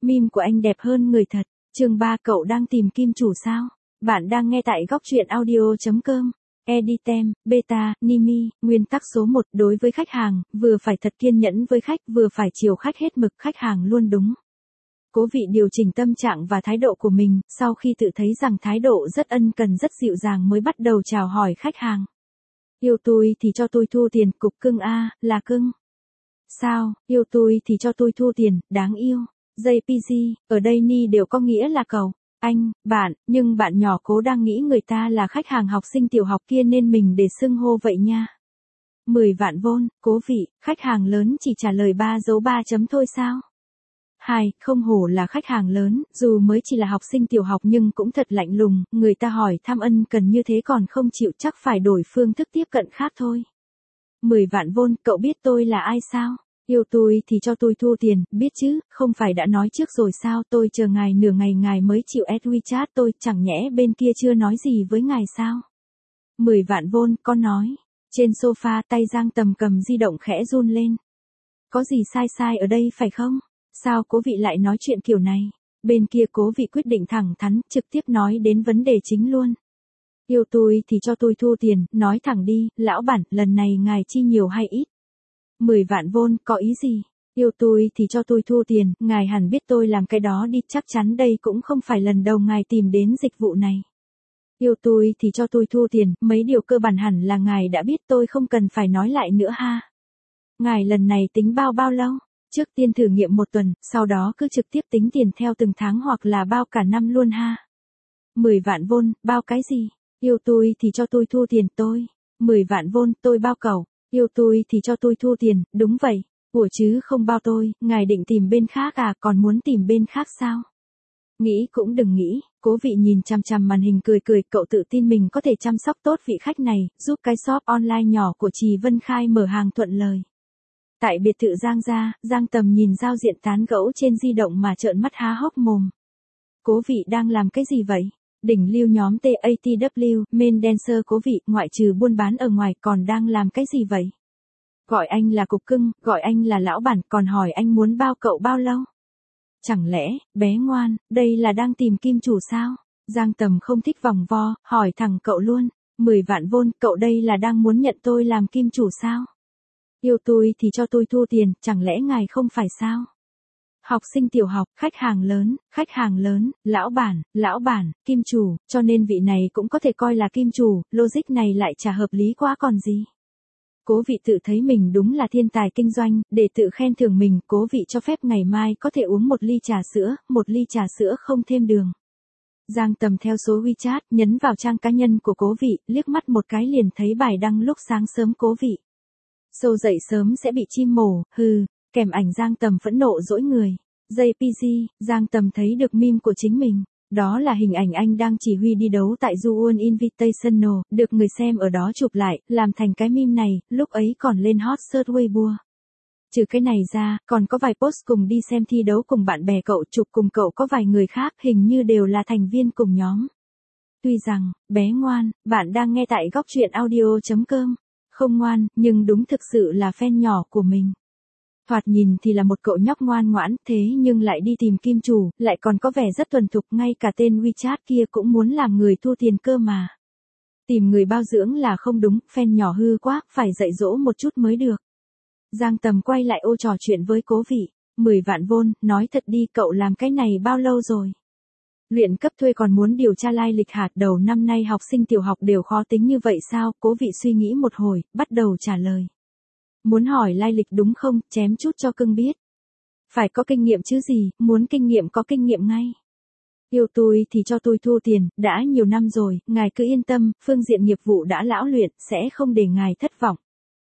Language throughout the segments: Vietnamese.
Meme của anh đẹp hơn người thật. Chương 3 cậu đang tìm kim chủ sao? Bạn đang nghe tại góc truyện audio.com. Editem, Beta, Nimi, nguyên tắc số 1 đối với khách hàng, vừa phải thật kiên nhẫn với khách, vừa phải chiều khách hết mực, khách hàng luôn đúng. Cố Vị điều chỉnh tâm trạng và thái độ của mình, sau khi tự thấy rằng thái độ rất ân cần rất dịu dàng mới bắt đầu chào hỏi khách hàng. Yêu tôi thì cho tôi thu tiền, cục cưng a, là cưng. Sao, yêu tôi thì cho tôi thu tiền, đáng yêu. JPG, ở đây Ni đều có nghĩa là cậu, anh, bạn, nhưng bạn nhỏ cố đang nghĩ người ta là khách hàng học sinh tiểu học kia nên mình để xưng hô vậy nha. 10 vạn won, Cố Vị, khách hàng lớn chỉ trả lời 3 dấu 3 chấm thôi sao? 2, không hổ là khách hàng lớn, dù mới chỉ là học sinh tiểu học nhưng cũng thật lạnh lùng, người ta hỏi thăm ân cần như thế còn không chịu chắc phải đổi phương thức tiếp cận khác thôi. 10 vạn won, cậu biết tôi là ai sao? Yêu tôi thì cho tôi thu tiền, biết chứ, không phải đã nói trước rồi sao, tôi chờ ngài nửa ngày ngài mới chịu add WeChat tôi, chẳng nhẽ bên kia chưa nói gì với ngài sao? 10 vạn won, con nói. Trên sofa tay Giang Tầm cầm di động khẽ run lên. Có gì sai sai ở đây phải không? Sao Cố Vị lại nói chuyện kiểu này? Bên kia Cố Vị quyết định thẳng thắn, trực tiếp nói đến vấn đề chính luôn. Yêu tôi thì cho tôi thu tiền, nói thẳng đi, lão bản, lần này ngài chi nhiều hay ít? 10 vạn won, có ý gì? Yêu tôi thì cho tôi thu tiền, ngài hẳn biết tôi làm cái đó đi, chắc chắn đây cũng không phải lần đầu ngài tìm đến dịch vụ này. Yêu tôi thì cho tôi thu tiền, mấy điều cơ bản hẳn là ngài đã biết tôi không cần phải nói lại nữa ha. Ngài lần này tính bao lâu? Trước tiên thử nghiệm 1 tuần, sau đó cứ trực tiếp tính tiền theo từng tháng hoặc là bao cả năm luôn ha. 10 vạn won, bao cái gì? Yêu tôi thì cho tôi thu tiền tôi. 10 vạn won, tôi bao cậu. Yêu tôi thì cho tôi thu tiền, đúng vậy. Ủa chứ không bao tôi, ngài định tìm bên khác à, còn muốn tìm bên khác sao? Nghĩ cũng đừng nghĩ, Cố Vị nhìn chằm chằm màn hình cười cười, cậu tự tin mình có thể chăm sóc tốt vị khách này, giúp cái shop online nhỏ của Trì Vân Khai mở hàng thuận lời. Tại biệt thự Giang gia, Giang Tầm nhìn giao diện tán gẫu trên di động mà trợn mắt há hốc mồm. Cố Vị đang làm cái gì vậy? Đỉnh lưu nhóm TATW, main dancer Cố Vị, ngoại trừ buôn bán ở ngoài còn đang làm cái gì vậy? Gọi anh là cục cưng, gọi anh là lão bản, còn hỏi anh muốn bao cậu bao lâu? Chẳng lẽ, bé ngoan, đây là đang tìm kim chủ sao? Giang Tầm không thích vòng vo, hỏi thẳng cậu luôn. 10 vạn won, cậu đây là đang muốn nhận tôi làm kim chủ sao? Yêu tôi thì cho tôi thu tiền, chẳng lẽ ngài không phải sao? Học sinh tiểu học, khách hàng lớn, lão bản, kim chủ, cho nên vị này cũng có thể coi là kim chủ, logic này lại chả hợp lý quá còn gì. Cố Vị tự thấy mình đúng là thiên tài kinh doanh, để tự khen thưởng mình, Cố Vị cho phép ngày mai có thể uống 1 ly trà sữa không thêm đường. Giang Tầm theo số WeChat, nhấn vào trang cá nhân của Cố Vị, liếc mắt một cái liền thấy bài đăng lúc sáng sớm Cố Vị. Sâu dậy sớm sẽ bị chim mổ, hừ, kèm ảnh Giang Tầm phẫn nộ dỗi người. JPG, Giang Tầm thấy được meme của chính mình. Đó là hình ảnh anh đang chỉ huy đi đấu tại Juwon Invitational, được người xem ở đó chụp lại, làm thành cái meme này, lúc ấy còn lên hot search Weibo. Trừ cái này ra, còn có vài post cùng đi xem thi đấu cùng bạn bè cậu, chụp cùng cậu có vài người khác, hình như đều là thành viên cùng nhóm. Tuy rằng, bé ngoan, bạn đang nghe tại góc truyện audio.com. Không ngoan, nhưng đúng thực sự là fan nhỏ của mình. Thoạt nhìn thì là một cậu nhóc ngoan ngoãn, thế nhưng lại đi tìm kim chủ, lại còn có vẻ rất thuần thục, ngay cả tên WeChat kia cũng muốn làm người thu tiền cơ mà. Tìm người bao dưỡng là không đúng, fan nhỏ hư quá, phải dạy dỗ một chút mới được. Giang Tầm quay lại ô trò chuyện với Cố Vị. 10 vạn won, nói thật đi, cậu làm cái này bao lâu rồi? Luyện cấp thuê còn muốn điều tra lai lịch hạt, đầu năm nay học sinh tiểu học đều khó tính như vậy sao? Cố Vị suy nghĩ một hồi, bắt đầu trả lời. Muốn hỏi lai lịch đúng không, chém chút cho cưng biết. Phải có kinh nghiệm chứ gì, muốn kinh nghiệm có kinh nghiệm ngay. Yêu tôi thì cho tôi thu tiền, đã nhiều năm rồi, ngài cứ yên tâm, phương diện nghiệp vụ đã lão luyện, sẽ không để ngài thất vọng.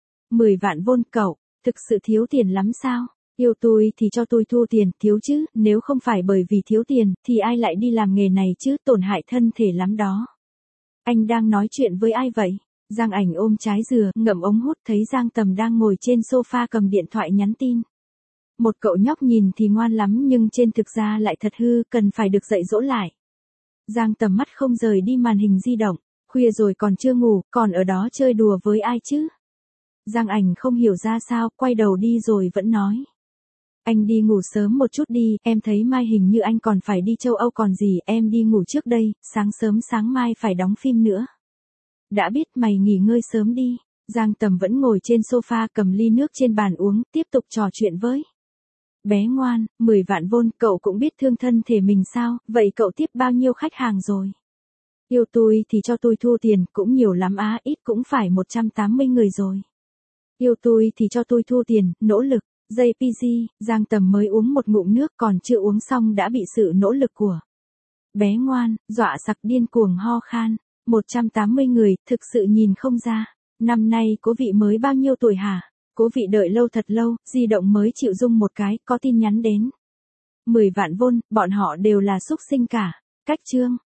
10 vạn won, cậu, thực sự thiếu tiền lắm sao? Yêu tôi thì cho tôi thu tiền, thiếu chứ, nếu không phải bởi vì thiếu tiền, thì ai lại đi làm nghề này chứ, tổn hại thân thể lắm đó. Anh đang nói chuyện với ai vậy? Giang Ảnh ôm trái dừa, ngậm ống hút, thấy Giang Tầm đang ngồi trên sofa cầm điện thoại nhắn tin. Một cậu nhóc nhìn thì ngoan lắm nhưng trên thực ra lại thật hư, cần phải được dạy dỗ lại. Giang Tầm mắt không rời đi màn hình di động, khuya rồi còn chưa ngủ, còn ở đó chơi đùa với ai chứ? Giang Ảnh không hiểu ra sao, quay đầu đi rồi vẫn nói. Anh đi ngủ sớm một chút đi, em thấy mai hình như anh còn phải đi châu Âu còn gì, em đi ngủ trước đây, sáng sớm sáng mai phải đóng phim nữa. Đã biết, mày nghỉ ngơi sớm đi. Giang Tầm vẫn ngồi trên sofa cầm ly nước trên bàn uống, tiếp tục trò chuyện với. Bé ngoan, 10 vạn won, cậu cũng biết thương thân thể mình sao, vậy cậu tiếp bao nhiêu khách hàng rồi? Yêu tôi thì cho tôi thu tiền, cũng nhiều lắm á, ít cũng phải 180 người rồi. Yêu tôi thì cho tôi thu tiền, nỗ lực. JPG, Giang Tầm mới uống một ngụm nước còn chưa uống xong đã bị sự nỗ lực của bé ngoan, dọa sặc điên cuồng ho khan. 180 người, thực sự nhìn không ra. Năm nay cố vị mới bao nhiêu tuổi hả? Cố vị đợi lâu thật lâu, di động mới chịu rung một cái, có tin nhắn đến. 10 vạn won, bọn họ đều là súc sinh cả. Cách chương.